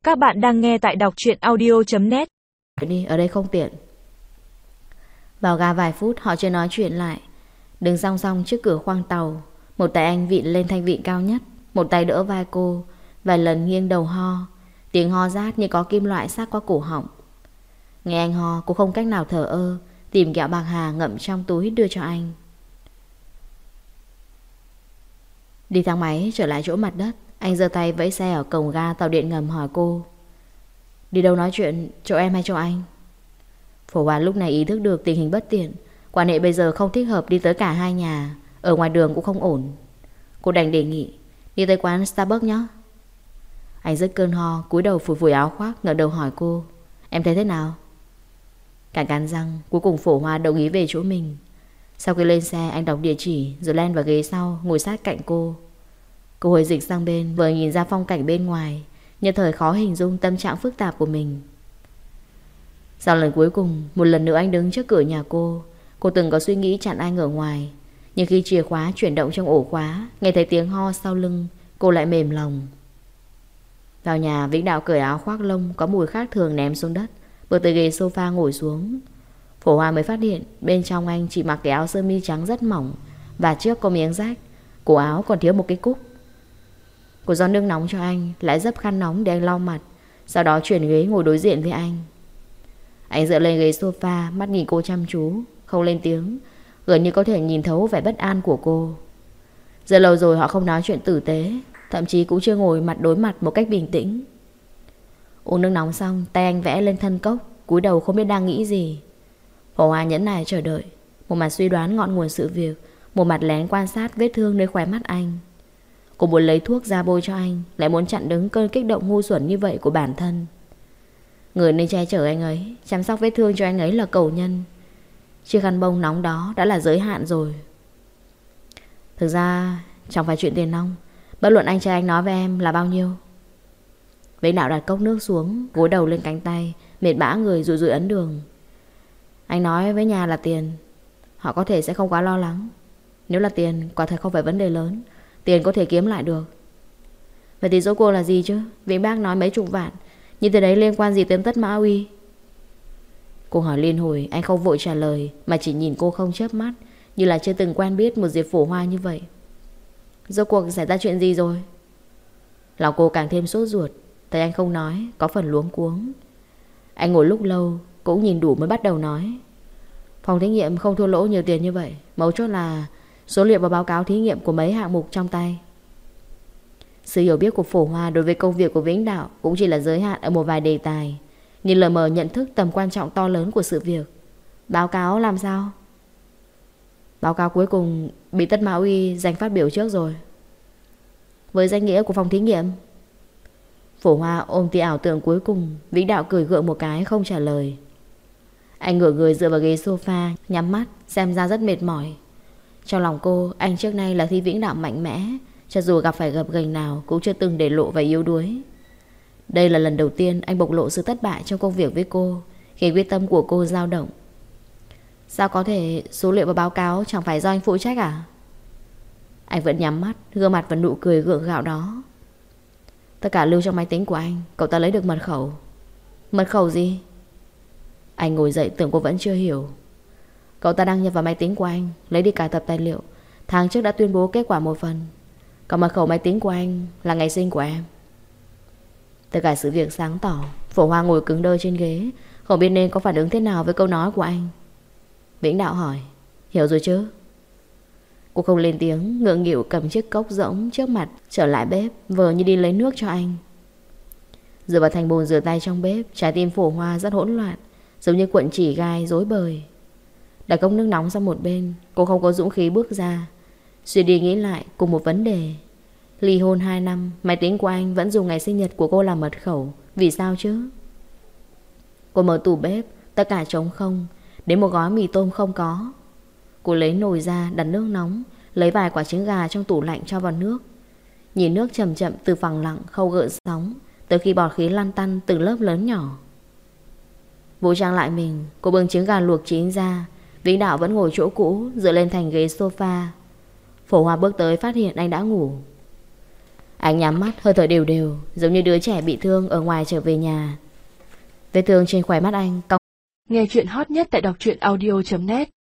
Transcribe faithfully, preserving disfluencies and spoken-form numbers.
Các bạn đang nghe tại đọc truyện audio chấm net. Đi, ở đây không tiện. Vào ga vài phút họ chưa nói chuyện lại. Đứng song song trước cửa khoang tàu, một tay anh vịn lên thanh vị cao nhất, một tay đỡ vai cô, vài lần nghiêng đầu ho. Tiếng ho rát như có kim loại sát qua cổ họng. Nghe anh ho, cô không cách nào thở ơ, tìm kẹo bạc hà ngậm trong túi đưa cho anh. Đi thang máy trở lại chỗ mặt đất, anh giơ tay vẫy xe ở cổng ga tàu điện ngầm hỏi cô: đi đâu nói chuyện, chỗ em hay chỗ anh? Phổ Hoa lúc này ý thức được tình hình bất tiện, quan hệ bây giờ không thích hợp đi tới cả hai nhà, ở ngoài đường cũng không ổn. Cô đành đề nghị đi tới quán Starbucks nhé. Anh dứt cơn ho, cúi đầu phủi phủi áo khoác, ngẩng đầu hỏi cô: em thấy thế nào? Cắn cắn răng, cuối cùng Phổ Hoa đồng ý về chỗ mình. Sau khi lên xe, anh đọc địa chỉ rồi len vào ghế sau, ngồi sát cạnh cô. Cô hồi dịch sang bên, vừa nhìn ra phong cảnh bên ngoài, nhất thời khó hình dung tâm trạng phức tạp của mình. Sau lần cuối cùng, một lần nữa anh đứng trước cửa nhà cô. Cô từng có suy nghĩ chặn anh ở ngoài, nhưng khi chìa khóa chuyển động trong ổ khóa, nghe thấy tiếng ho sau lưng, cô lại mềm lòng. Vào nhà, Vĩnh Đạo cởi áo khoác lông có mùi khác thường ném xuống đất, bước tới ghế sofa ngồi xuống. Phổ Hoa mới phát hiện bên trong anh chỉ mặc cái áo sơ mi trắng rất mỏng, và trước có miếng rách, cổ áo còn thiếu một cái cúc. Cô rót nước nóng cho anh, lại dấp khăn nóng để anh lau mặt, sau đó chuyển ghế ngồi đối diện với anh. Anh dựa lên ghế sofa, mắt nhìn cô chăm chú, không lên tiếng, gần như có thể nhìn thấu vẻ bất an của cô. Giờ lâu rồi họ không nói chuyện tử tế, thậm chí cũng chưa ngồi mặt đối mặt một cách bình tĩnh. Uống nước nóng xong, tay anh vẽ lên thân cốc, cúi đầu không biết đang nghĩ gì. Phổ Hoa nhẫn nại chờ đợi, một mặt suy đoán ngọn nguồn sự việc, một mặt lén quan sát vết thương nơi khóe mắt anh. Cô muốn lấy thuốc ra bôi cho anh, lại muốn chặn đứng cơn kích động ngu xuẩn như vậy của bản thân. Người nên che chở anh ấy, chăm sóc vết thương cho anh ấy là cầu nhân. Chiếc khăn bông nóng đó đã là giới hạn rồi. Thực ra chẳng phải chuyện tiền nong, bất luận anh trai anh nói với em là bao nhiêu. Vĩnh Đạo đặt cốc nước xuống, gối đầu lên cánh tay, mệt bã người rụi rụi ấn đường. Anh nói với nhà là tiền, họ có thể sẽ không quá lo lắng. Nếu là tiền, quả thật không phải vấn đề lớn, tiền có thể kiếm lại được. Vậy thì dỗ cô là gì chứ? Vĩnh Bác nói mấy chục vạn, nhưng từ đấy liên quan gì tới Tất Mã Uy? Cô hỏi liên hồi, anh không vội trả lời, mà chỉ nhìn cô không chớp mắt, như là chưa từng quen biết một Diệp Phổ Hoa như vậy. Rốt cuộc xảy ra chuyện gì rồi? Lòng cô càng thêm sốt ruột. Thấy anh không nói, có phần luống cuống. Anh ngồi lúc lâu, cũng nhìn đủ mới bắt đầu nói. Phòng thí nghiệm không thua lỗ nhiều tiền như vậy, mấu chốt là số liệu và báo cáo thí nghiệm của mấy hạng mục trong tay. Sự hiểu biết của Phổ Hoa đối với công việc của Vĩnh Đạo cũng chỉ là giới hạn ở một vài đề tài, nhưng lờ mờ nhận thức tầm quan trọng to lớn của sự việc. Báo cáo làm sao? Báo cáo cuối cùng bị Tất Mã Uy giành phát biểu trước rồi. Với danh nghĩa của phòng thí nghiệm? Phổ Hoa ôm tia ảo tưởng cuối cùng. Vĩnh Đạo cười gượng một cái không trả lời. Anh ngửa người dựa vào ghế sofa, nhắm mắt, xem ra rất mệt mỏi. Trong lòng cô, anh trước nay là Thi Vĩnh Đạo mạnh mẽ, cho dù gặp phải gập ghềnh nào cũng chưa từng để lộ và yếu đuối. Đây là lần đầu tiên anh bộc lộ sự thất bại trong công việc với cô, khiến quyết tâm của cô dao động. Sao có thể số liệu và báo cáo chẳng phải do anh phụ trách à? Anh vẫn nhắm mắt, gương mặt và nụ cười gượng gạo đó. Tất cả lưu trong máy tính của anh, cậu ta lấy được mật khẩu. Mật khẩu gì? Anh ngồi dậy tưởng cô vẫn chưa hiểu. Cậu ta đăng nhập vào máy tính của anh, lấy đi cả tập tài liệu. Tháng trước đã tuyên bố kết quả một phần. Còn mật khẩu máy tính của anh là ngày sinh của em. Tất cả sự việc sáng tỏ. Phổ Hoa ngồi cứng đơ trên ghế, không biết nên có phản ứng thế nào với câu nói của anh. Vĩnh Đạo hỏi: hiểu rồi chứ? Cô không lên tiếng, ngượng nghịu cầm chiếc cốc rỗng trước mặt trở lại bếp, vờ như đi lấy nước cho anh. Dựa vào thành bồn rửa tay trong bếp, trái tim Phổ Hoa rất hỗn loạn, giống như cuộn chỉ gai rối bời. Đặt cốc nước nóng sang một bên, cô không có dũng khí bước ra, suy đi nghĩ lại cùng một vấn đề. Ly hôn hai năm, máy tính của anh vẫn dùng ngày sinh nhật của cô làm mật khẩu. Vì sao chứ? Cô mở tủ bếp, tất cả trống không, đến một gói mì tôm không có. Cô lấy nồi ra, đặt nước nóng, lấy vài quả trứng gà trong tủ lạnh cho vào nước. Nhìn nước chậm chậm từ phẳng lặng không gợn sóng, tới khi bọt khí lăn tăn từng lớp lớn nhỏ. Vũ trang lại mình, cô bưng trứng gà luộc chín ra. Vĩnh Đạo vẫn ngồi chỗ cũ, dựa lên thành ghế sofa. Phổ Hoa bước tới phát hiện anh đã ngủ. Anh nhắm mắt, hơi thở đều đều, giống như đứa trẻ bị thương ở ngoài trở về nhà. Vết thương trên khóe mắt anh cong. Nghe chuyện hot nhất tại đọc truyện audio chấm net.